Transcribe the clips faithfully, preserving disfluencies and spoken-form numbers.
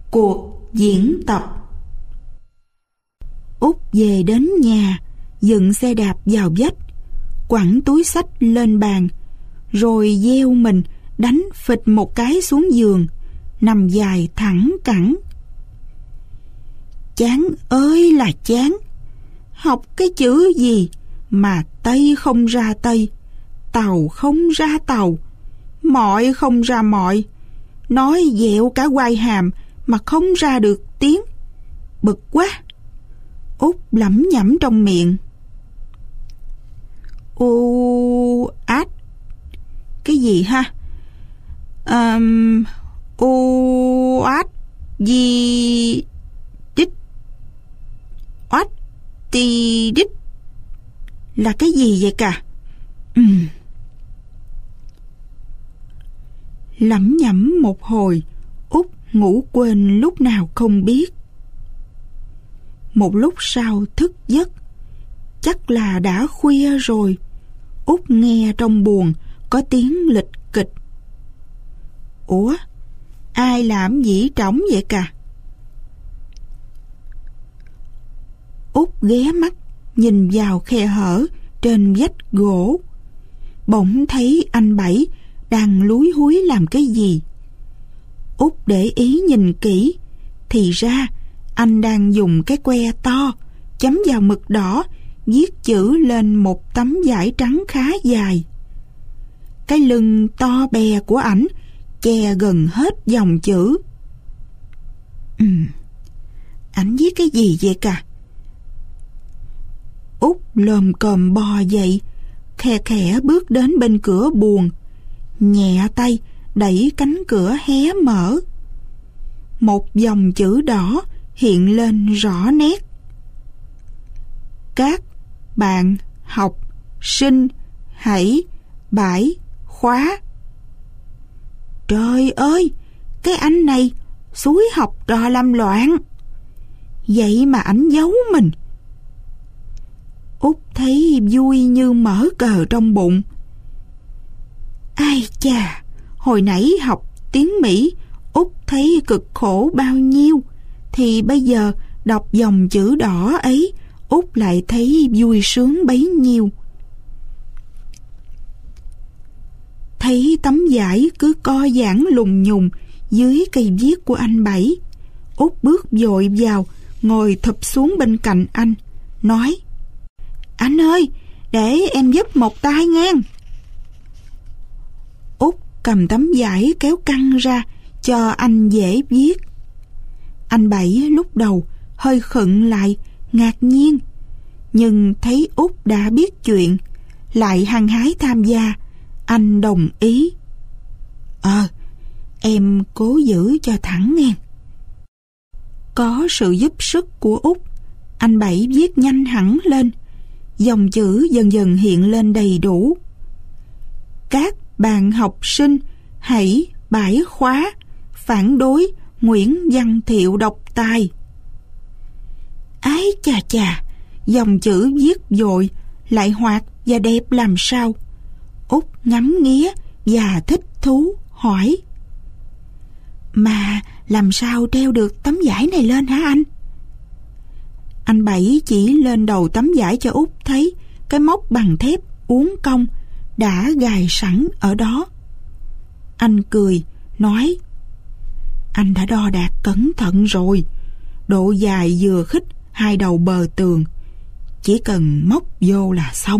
Cuộc diễn tập. Út về đến nhà, dựng xe đạp vào vách, quẳng túi xách lên bàn, rồi gieo mình đánh phịch một cái xuống giường, nằm dài thẳng cẳng. Chán ơi là chán. Học cái chữ gì mà Tây không ra Tây, Tàu không ra Tàu, Mọi không ra Mọi. Nói dẹo cả quai hàm mà không ra được tiếng. Bực quá. Út lẩm nhẩm trong miệng. U át. Cái gì ha? Um, u át gì đích. Oát ti đích. Là cái gì vậy cả? Ừm. Lẩm nhẩm một hồi, Út ngủ quên lúc nào không biết. Một lúc sau thức giấc, chắc là đã khuya rồi. Út nghe trong buồng có tiếng lịch kịch. Ủa, ai làm dĩ trống vậy cả? Út ghé mắt nhìn vào khe hở trên vách gỗ, bỗng thấy anh Bảy đang lúi húi làm cái gì. Út để ý nhìn kỹ, thì ra anh đang dùng cái que to chấm vào mực đỏ, viết chữ lên một tấm vải trắng khá dài. Cái lưng to bè của ảnh che gần hết dòng chữ. Ừm, ảnh viết cái gì vậy cả? Út lồm cồm bò dậy, khe khẽ bước đến bên cửa buồng, nhẹ tay đẩy cánh cửa hé mở. Một dòng chữ đỏ hiện lên rõ nét. Các bạn học sinh hãy bãi khóa. Trời ơi, cái anh này xúi học trò làm loạn. Vậy mà ảnh giấu mình. Út thấy vui như mở cờ trong bụng. Ai chà, hồi nãy học tiếng Mỹ Út thấy cực khổ bao nhiêu, thì bây giờ đọc dòng chữ đỏ ấy Út lại thấy vui sướng bấy nhiêu. Thấy tấm vải cứ co giãn lùng nhùng dưới cây viết của anh Bảy, Út bước vội vào, ngồi thụp xuống bên cạnh anh, nói: Anh ơi, để em giúp một tay ngang. Út cầm tấm vải kéo căng ra cho anh dễ viết. Anh Bảy lúc đầu hơi khựng lại, ngạc nhiên, nhưng thấy Út đã biết chuyện, lại hăng hái tham gia. Anh đồng ý. Ờ, em cố giữ cho thẳng ngang. Có sự giúp sức của Út, anh Bảy viết nhanh hẳn lên. Dòng chữ dần dần hiện lên đầy đủ. Các bạn học sinh hãy bãi khóa, phản đối Nguyễn Văn Thiệu độc tài. Ái chà chà, dòng chữ viết vội, lại hoạt và đẹp làm sao. Út ngắm nghía và thích thú hỏi: Mà làm sao treo được tấm vải này lên hả anh? Anh Bảy chỉ lên đầu tấm vải cho Út thấy cái móc bằng thép uốn cong đã gài sẵn ở đó. Anh cười, nói: Anh đã đo đạc cẩn thận rồi, độ dài vừa khít hai đầu bờ tường, chỉ cần móc vô là xong.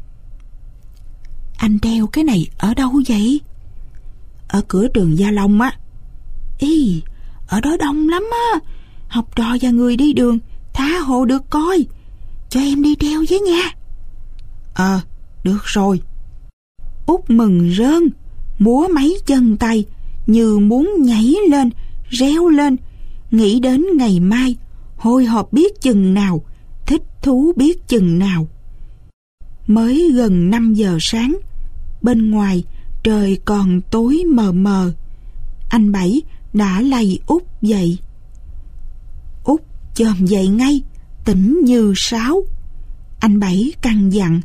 Anh treo cái này ở đâu vậy? Ở cửa trường Gia Long á. Ý, ở đó đông lắm á, học trò và người đi đường tha hồ được coi. Cho em đi treo với nha. Ờ, được rồi. Út mừng rơn, múa mấy chân tay như muốn nhảy lên, reo lên, nghĩ đến ngày mai, hồi hộp biết chừng nào, thích thú biết chừng nào. Mới gần năm giờ sáng, bên ngoài trời còn tối mờ mờ. Anh Bảy đã lay Út dậy. Út chồm dậy ngay, tỉnh như sáo. Anh Bảy căn dặn: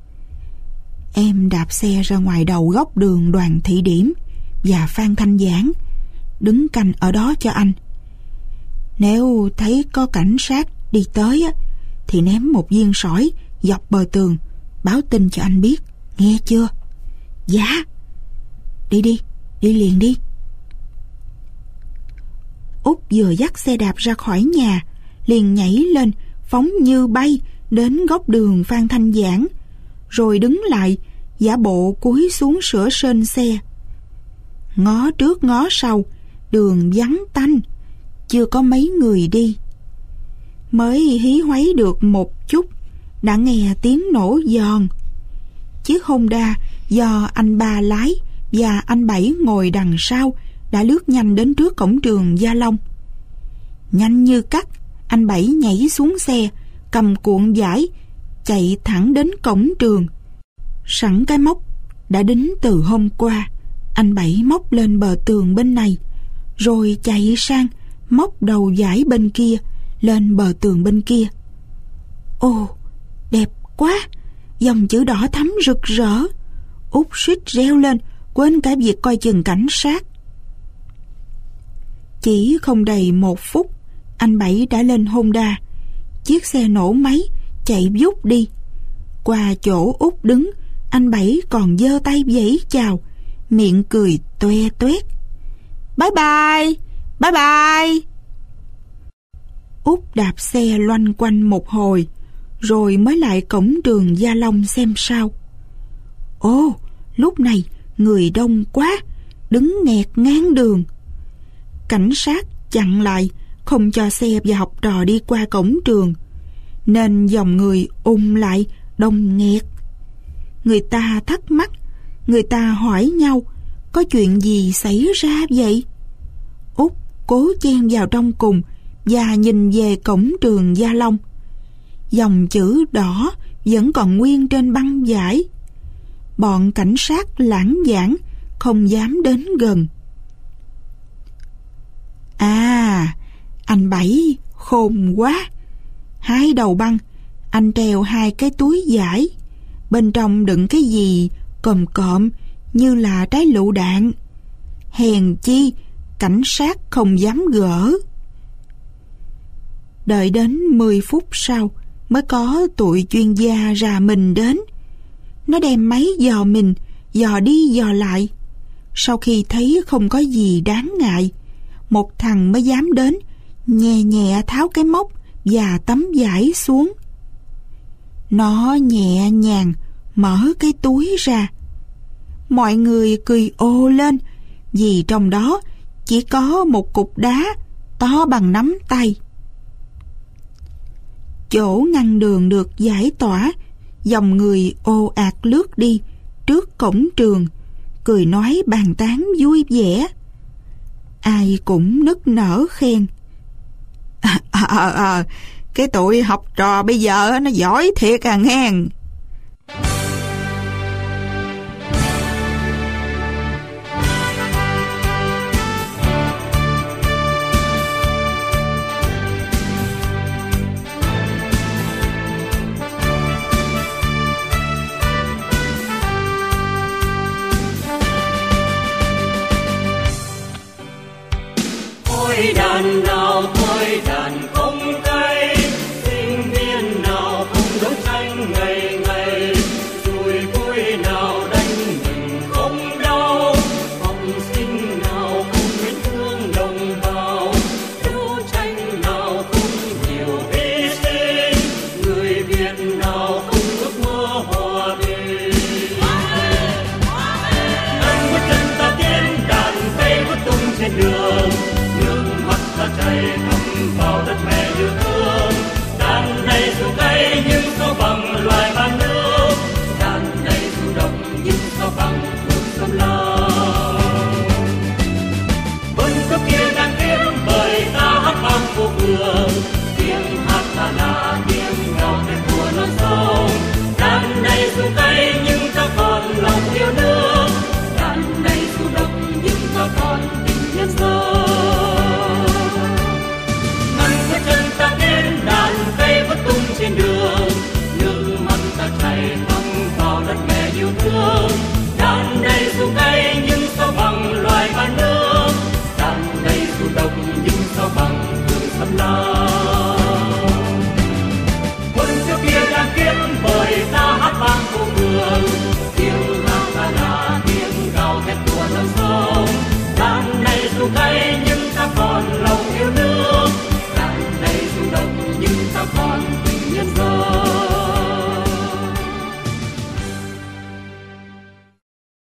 Em đạp xe ra ngoài đầu góc đường Đoàn Thị Điểm và Phan Thanh Giảng, đứng canh ở đó cho anh. Nếu thấy có cảnh sát đi tới á, thì ném một viên sỏi dọc bờ tường, báo tin cho anh biết, nghe chưa? Dạ. Đi đi, đi liền đi. Út vừa dắt xe đạp ra khỏi nhà, liền nhảy lên, phóng như bay đến góc đường Phan Thanh Giảng, rồi đứng lại, giả bộ cúi xuống sửa sên xe. Ngó trước ngó sau, đường vắng tanh, chưa có mấy người đi. Mới hí hoáy được một chút, đã nghe tiếng nổ giòn. Chiếc Honda do anh Ba lái và anh Bảy ngồi đằng sau đã lướt nhanh đến trước cổng trường Gia Long. Nhanh như cắt, anh Bảy nhảy xuống xe, cầm cuộn vải, chạy thẳng đến cổng trường. Sẵn cái móc đã đính từ hôm qua, anh Bảy móc lên bờ tường bên này, rồi chạy sang móc đầu vải bên kia lên bờ tường bên kia. Ồ, đẹp quá, dòng chữ đỏ thắm rực rỡ. Út suýt reo lên, quên cả việc coi chừng cảnh sát. Chỉ không đầy một phút, anh Bảy đã lên Honda. Chiếc xe nổ máy, chạy vút đi. Qua chỗ Út đứng, anh Bảy còn giơ tay vẫy chào, miệng cười toe toét. Bye bye, bye bye. Út đạp xe loanh quanh một hồi, rồi mới lại cổng trường Gia Long xem sao. Ồ, lúc này người đông quá, đứng nghẹt ngang đường. Cảnh sát chặn lại, không cho xe và học trò đi qua cổng trường, nên dòng người ùn lại đông nghẹt. Người ta thắc mắc, người ta hỏi nhau, có chuyện gì xảy ra vậy? Út cố chen vào trong cùng và nhìn về cổng trường Gia Long. Dòng chữ đỏ vẫn còn nguyên trên băng vải. Bọn cảnh sát lãng vãng, không dám đến gần. À, anh Bảy khôn quá. Hai đầu băng, anh treo hai cái túi vải, bên trong đựng cái gì còm cộm như là trái lựu đạn. Hèn chi cảnh sát không dám gỡ. Đợi đến mười phút sau mới có tụi chuyên gia ra mình đến. Nó đem máy dò mình, dò đi dò lại. Sau khi thấy không có gì đáng ngại, một thằng mới dám đến, nhẹ nhẹ tháo cái móc và tấm vải xuống. Nó nhẹ nhàng mở cái túi ra. Mọi người cười ồ lên, vì trong đó chỉ có một cục đá to bằng nắm tay. Chỗ ngăn đường được giải tỏa, dòng người ồ ạt lướt đi trước cổng trường, cười nói bàn tán vui vẻ. Ai cũng nức nở khen. À, à, à, cái tụi học trò bây giờ nó giỏi thiệt à nghe. Đàn nào